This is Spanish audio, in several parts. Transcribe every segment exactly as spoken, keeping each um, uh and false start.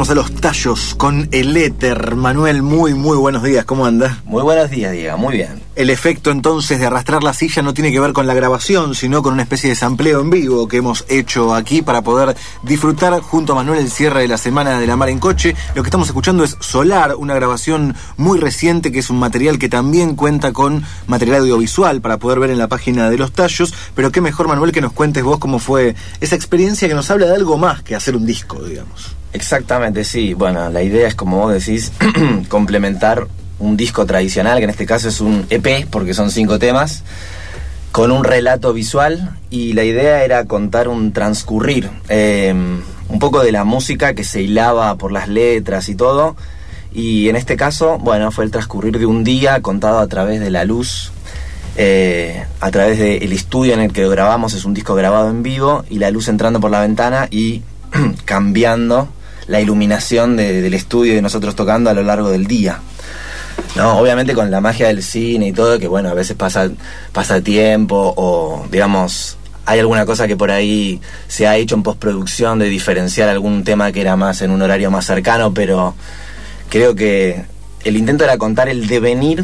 Vamos a los tallos con el éter. Manuel, muy, muy buenos días. ¿Cómo anda? Muy buenos días, Diego. Muy bien. El efecto entonces de arrastrar la silla no tiene que ver con la grabación, sino con una especie de sampleo en vivo que hemos hecho aquí para poder disfrutar junto a Manuel el cierre de la Semana de la Mar en Coche. Lo que estamos escuchando es Solar, una grabación muy reciente que es un material que también cuenta con material audiovisual para poder ver en la página de Los Tallos. Pero qué mejor, Manuel, que nos cuentes vos cómo fue esa experiencia que nos habla de algo más que hacer un disco, digamos. Exactamente, sí. Bueno, la idea es, como vos decís, complementar un disco tradicional, que en este caso es un E P, porque son cinco temas, con un relato visual, y la idea era contar un transcurrir, eh, un poco de la música que se hilaba por las letras y todo, y en este caso, bueno, fue el transcurrir de un día contado a través de la luz, eh, a través del estudio en el que lo grabamos. Es un disco grabado en vivo, y la luz entrando por la ventana y cambiando la iluminación de, del estudio y nosotros tocando a lo largo del día. No, obviamente con la magia del cine y todo, que bueno, a veces pasa, pasa tiempo, o digamos, hay alguna cosa que por ahí se ha hecho en postproducción de diferenciar algún tema que era más en un horario más cercano, pero creo que el intento era contar el devenir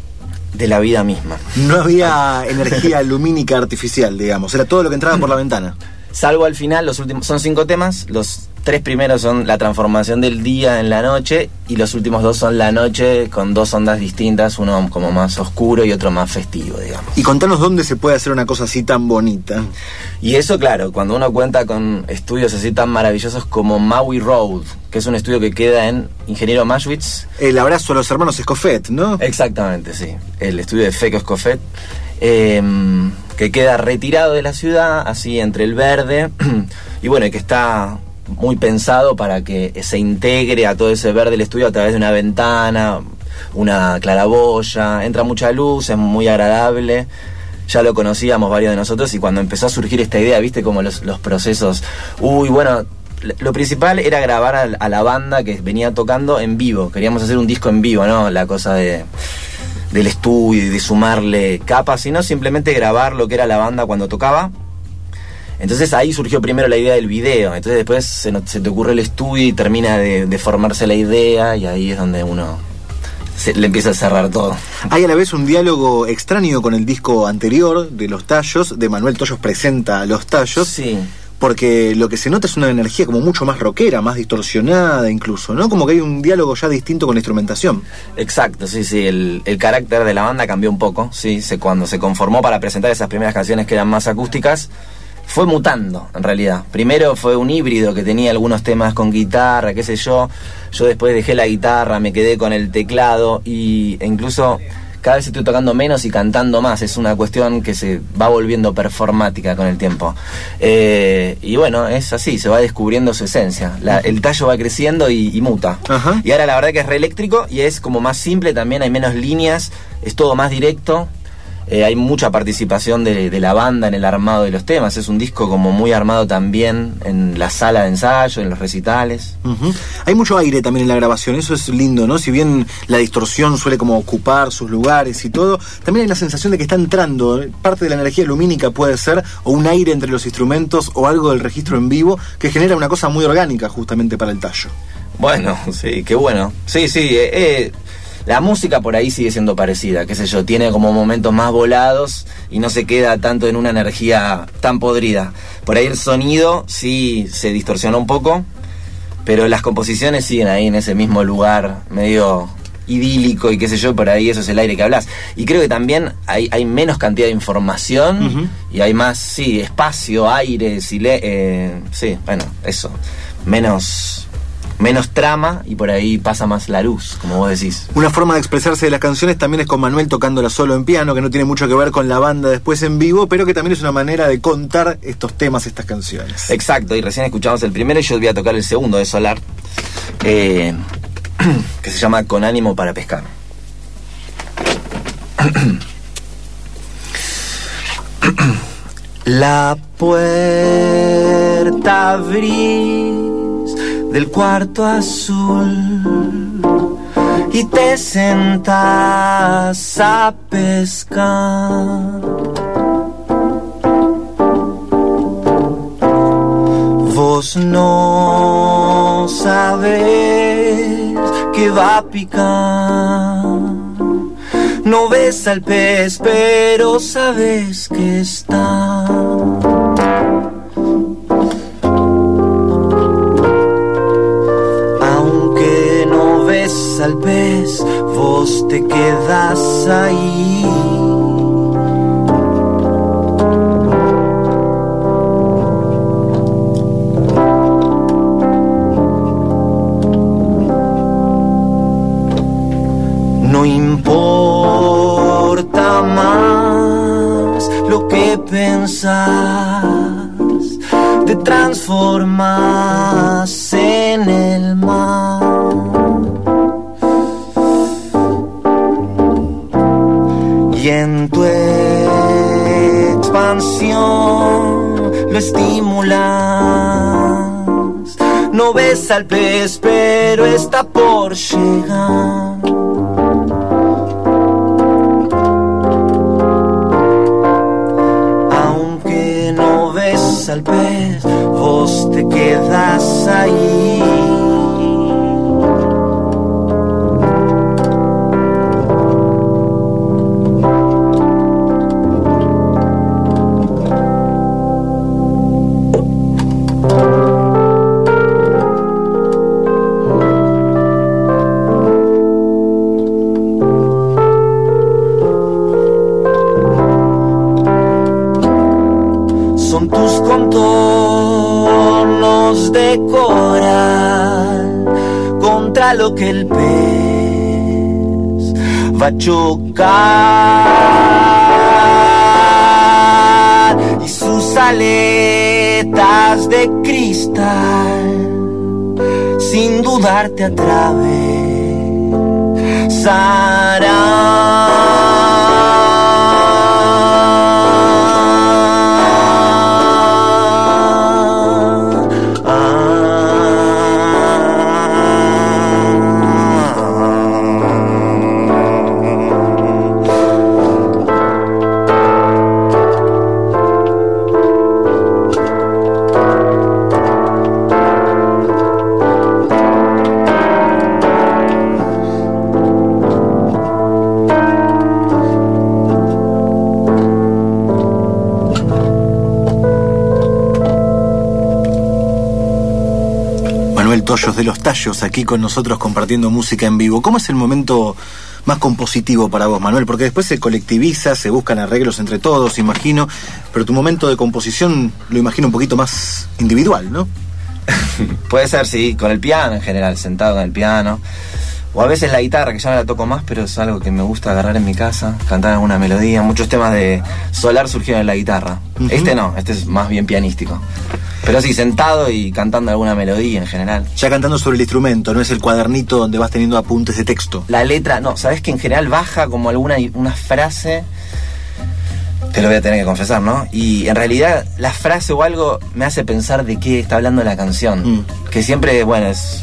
de la vida misma. No había energía lumínica artificial, digamos, era todo lo que entraba por la ventana. Salvo al final, los últimos, son cinco temas, los tres primeros son la transformación del día en la noche, y los últimos dos son la noche con dos ondas distintas, uno como más oscuro y otro más festivo, digamos. Y contanos dónde se puede hacer una cosa así tan bonita. Y eso, claro, cuando uno cuenta con estudios así tan maravillosos como Maui Road, que es un estudio que queda en Ingeniero Maschwitz. El abrazo a los hermanos Escofet, ¿no? Exactamente, sí. El estudio de Feco Escofet. Eh, que queda retirado de la ciudad, así entre el verde, y bueno, y que está muy pensado para que se integre a todo ese verde el estudio a través de una ventana, una claraboya, entra mucha luz, es muy agradable. Ya lo conocíamos varios de nosotros, y cuando empezó a surgir esta idea, viste como los, los procesos, uy, bueno, lo principal era grabar a, a la banda que venía tocando en vivo. Queríamos hacer un disco en vivo, ¿no? La cosa de del estudio y de sumarle capas, sino simplemente grabar lo que era la banda cuando tocaba. Entonces ahí surgió primero la idea del video, entonces después se, se te ocurre el estudio y termina de, de formarse la idea, y ahí es donde uno se, le empieza a cerrar todo. Hay a la vez un diálogo extraño con el disco anterior de Los Tallos, de Manuel Tollos presenta Los Tallos. Sí. Porque lo que se nota es una energía como mucho más rockera, más distorsionada incluso, ¿no? Como que hay un diálogo ya distinto con la instrumentación. Exacto, sí, sí, el, el carácter de la banda cambió un poco, sí, se, cuando se conformó para presentar esas primeras canciones que eran más acústicas, fue mutando, en realidad. Primero fue un híbrido que tenía algunos temas con guitarra, qué sé yo, yo después dejé la guitarra, me quedé con el teclado, y, e incluso cada vez estoy tocando menos y cantando más. Es una cuestión que se va volviendo performática con el tiempo. Eh, y bueno, es así, se va descubriendo su esencia. La, el tallo va creciendo y, y muta. Ajá. Y ahora la verdad que es re eléctrico y es como más simple también, hay menos líneas, es todo más directo. Eh, hay mucha participación de, de la banda en el armado de los temas. Es un disco como muy armado también en la sala de ensayo, en los recitales. Uh-huh. Hay mucho aire también en la grabación, eso es lindo, ¿no? Si bien la distorsión suele como ocupar sus lugares y todo, también hay la sensación de que está entrando parte de la energía lumínica, puede ser, o un aire entre los instrumentos, o algo del registro en vivo que genera una cosa muy orgánica justamente para el tallo. Bueno, sí, qué bueno. Sí, sí, eh, eh. La música por ahí sigue siendo parecida, qué sé yo, tiene como momentos más volados y no se queda tanto en una energía tan podrida. Por ahí el sonido sí se distorsiona un poco, pero las composiciones siguen ahí en ese mismo lugar medio idílico y qué sé yo, por ahí eso es el aire que hablas. Y creo que también hay, hay menos cantidad de información, uh-huh, y hay más, sí, espacio, aire, sile- eh, sí, bueno, eso, menos... menos trama, y por ahí pasa más la luz, como vos decís. Una forma de expresarse de las canciones también es con Manuel tocándola solo en piano, que no tiene mucho que ver con la banda después en vivo, pero que también es una manera de contar estos temas, estas canciones. Exacto, y recién escuchamos el primero y yo voy a tocar el segundo de Solar, eh, que se llama Con ánimo para pescar. La puerta abrí del cuarto azul y te sentás a pescar. Vos no sabes que va a picar. No ves al pez, pero sabes que está. Aunque no ves al pez, vos te quedas ahí. No importa más lo que pensás, te transformas en el mar. Y en tu expansión lo estimulas. No ves al pez, pero está por llegar. Al pez, vos te quedas ahí. Contornos de coral contra lo que el pez va a chocar, y sus aletas de cristal sin dudar te atravesarán. Toyos de los Tallos, aquí con nosotros compartiendo música en vivo. ¿Cómo es el momento más compositivo para vos, Manuel? Porque después se colectiviza, se buscan arreglos entre todos, imagino, pero tu momento de composición lo imagino un poquito más individual, ¿no? Puede ser, sí, con el piano en general, sentado con el piano. O a veces la guitarra, que ya no la toco más, pero es algo que me gusta agarrar en mi casa, cantar alguna melodía. Muchos temas de Solar surgieron en la guitarra. Uh-huh. Este no, este es más bien pianístico. Pero sí, sentado y cantando alguna melodía en general. Ya cantando sobre el instrumento, no es el cuadernito donde vas teniendo apuntes de texto. La letra, no, sabes que en general baja como alguna una frase, te lo voy a tener que confesar, ¿no? Y en realidad la frase o algo me hace pensar de qué está hablando la canción. Mm. Que siempre, bueno, es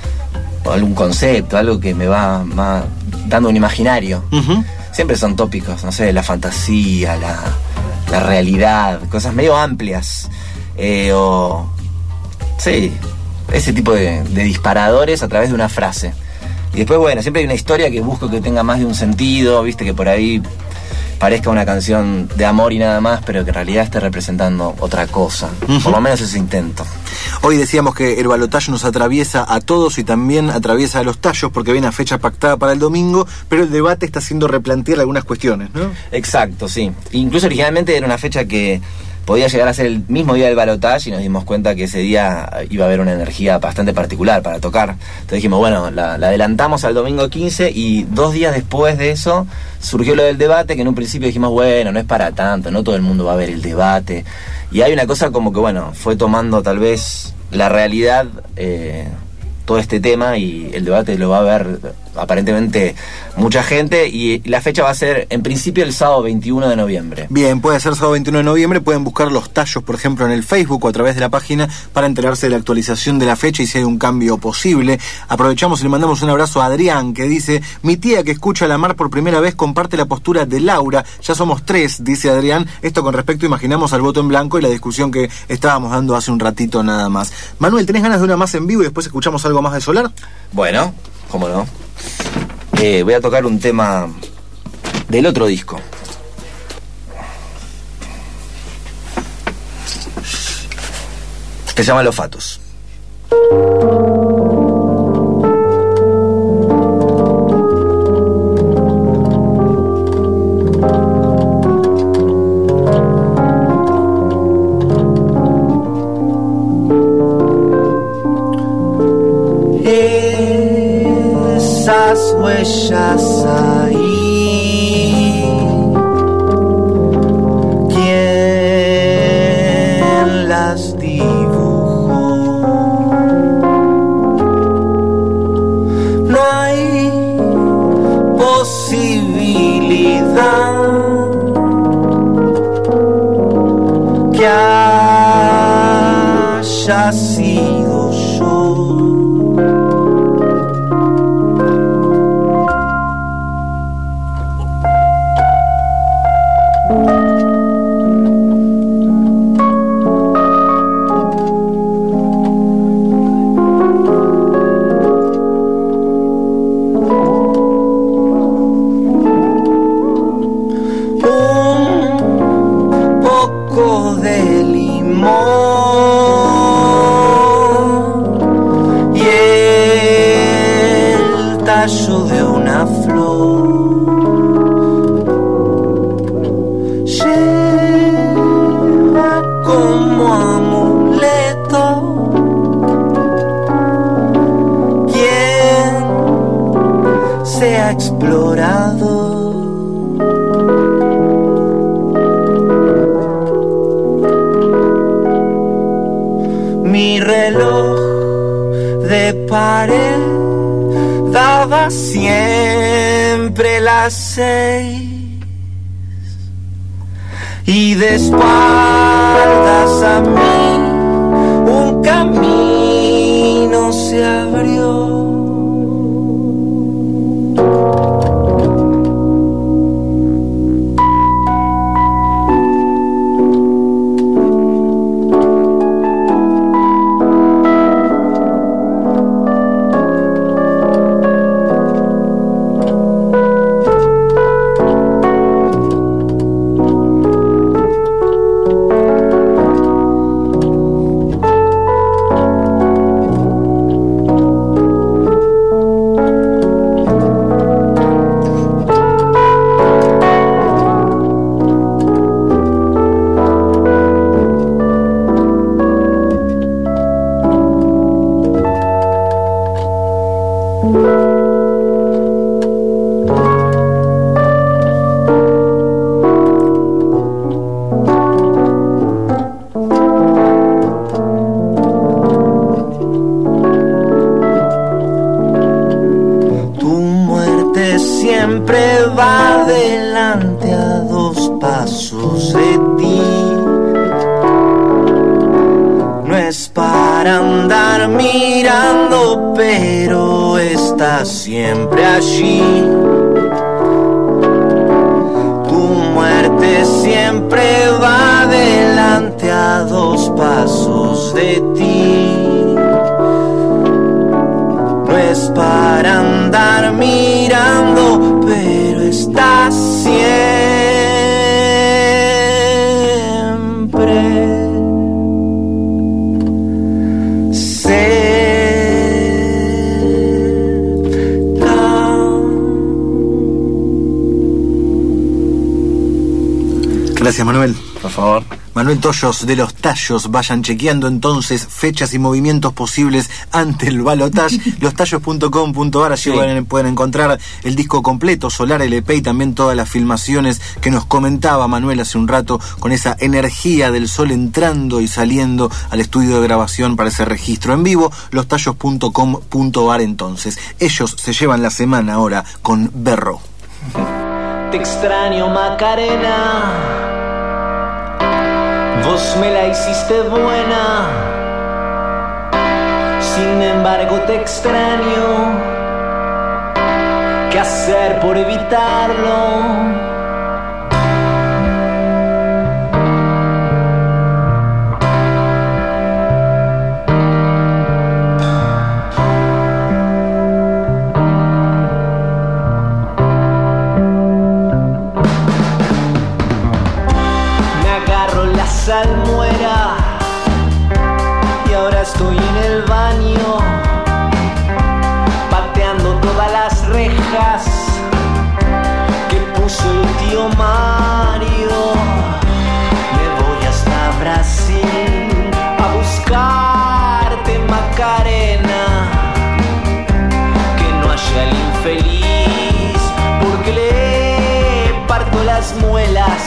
algún concepto, algo que me va, va dando un imaginario. Uh-huh. Siempre son tópicos, no sé, la fantasía, la, la realidad, cosas medio amplias. Eh, o sí, ese tipo de, de disparadores a través de una frase. Y después, bueno, siempre hay una historia que busco que tenga más de un sentido, viste, que por ahí parezca una canción de amor y nada más, pero que en realidad esté representando otra cosa. Uh-huh. Por lo menos ese intento. Hoy decíamos que el balotaje nos atraviesa a todos y también atraviesa a los tallos, porque viene a fecha pactada para el domingo, pero el debate está haciendo replantear algunas cuestiones, ¿no? Exacto, sí. Incluso originalmente era una fecha que podía llegar a ser el mismo día del balotaje y nos dimos cuenta que ese día iba a haber una energía bastante particular para tocar. Entonces dijimos, bueno, la, la adelantamos al domingo quince y dos días después de eso surgió lo del debate, que en un principio dijimos, bueno, no es para tanto, no todo el mundo va a ver el debate. Y hay una cosa como que, bueno, fue tomando tal vez la realidad, eh, todo este tema, y el debate lo va a ver aparentemente mucha gente, y la fecha va a ser en principio el sábado veintiuno de noviembre. Bien, puede ser sábado veintiuno de noviembre, pueden buscar los tallos, por ejemplo, en el Facebook o a través de la página para enterarse de la actualización de la fecha y si hay un cambio posible. Aprovechamos y le mandamos un abrazo a Adrián, que dice: mi tía que escucha La Mar por primera vez comparte la postura de Laura, ya somos tres, dice Adrián, esto con respecto, imaginamos, al voto en blanco y la discusión que estábamos dando hace un ratito nada más. Manuel, ¿tenés ganas de una más en vivo y después escuchamos algo más de Solar? Bueno, cómo no. Eh, voy a tocar un tema del otro disco. Que se llama Los Fatos. Esas huellas ahí, ¿quién las dibujó? No hay posibilidad que haya sido yo. De una flor lleva como amuleto quien sea explorado. Mi reloj de pared daba siempre las seis y de espaldas a mí un camino se abrió. Siempre va adelante a dos pasos de ti. No es para andar mirando, pero está siempre allí. Tu muerte siempre va adelante a dos pasos de ti. No es para andar mirando, pero está siempre cerca. Gracias, Manuel. Por favor. Manuel Toyos de Los Tallos. Vayan chequeando entonces fechas y movimientos posibles ante el balotaje. los tallos punto com punto ar, allí sí. pueden, pueden encontrar el disco completo, Solar L P, y también todas las filmaciones que nos comentaba Manuel hace un rato, con esa energía del sol entrando y saliendo al estudio de grabación para ese registro en vivo. los tallos punto com punto ar entonces. Ellos se llevan la semana ahora con Berro. Te extraño, Macarena, vos me la hiciste buena, sin embargo te extraño, ¿qué hacer por evitarlo? Salmuera, y ahora estoy en el baño, pateando todas las rejas que puso el tío Mario. Me voy hasta Brasil a buscarte, Macarena, que no haya el infeliz, porque le parto las muelas.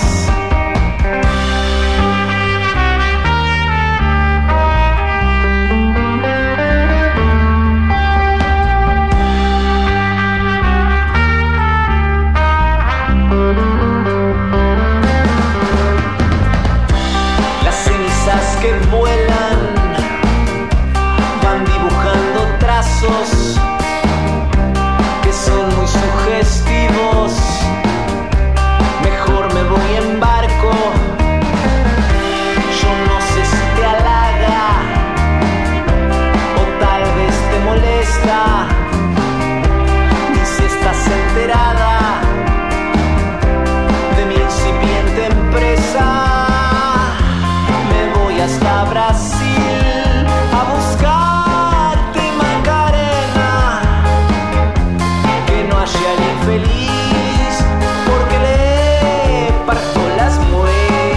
Que vuelan, van dibujando trazos que son muy sugestivos. Mejor me voy en barco, yo no sé si te halaga o tal vez te molesta, y si estás enterada de mi incipiente empresa. Hasta Brasil a buscarte, Macarena, que no haya el infeliz, porque le parto las muelas.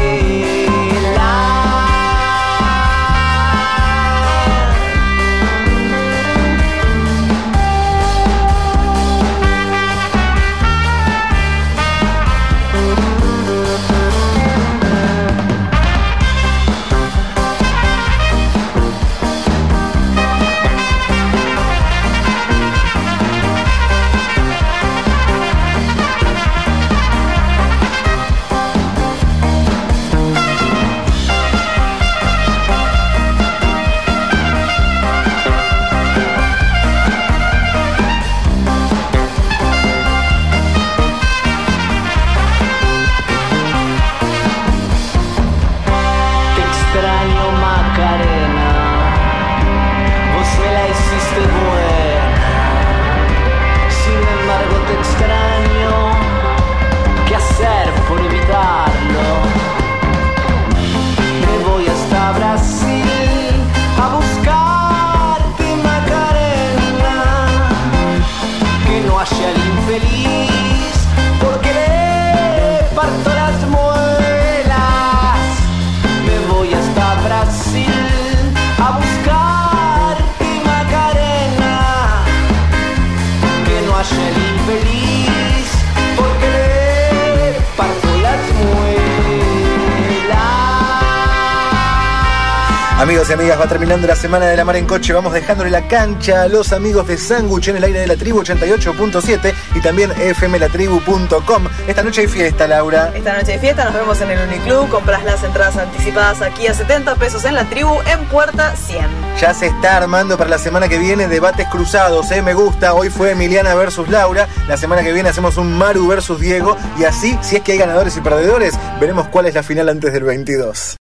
Amigos y amigas, va terminando la semana de La Mar en Coche. Vamos dejándole la cancha a los amigos de Sándwich en el aire de la tribu ochenta y ocho punto siete y también f m la tribu punto com. Esta noche hay fiesta, Laura. Esta noche hay fiesta, nos vemos en el Uniclub. Compras las entradas anticipadas aquí a setenta pesos en la tribu, en puerta cien. Ya se está armando para la semana que viene debates cruzados, ¿eh? Me gusta. Hoy fue Emiliana versus Laura. La semana que viene hacemos un Maru versus Diego. Y así, si es que hay ganadores y perdedores, veremos cuál es la final antes del veintidós.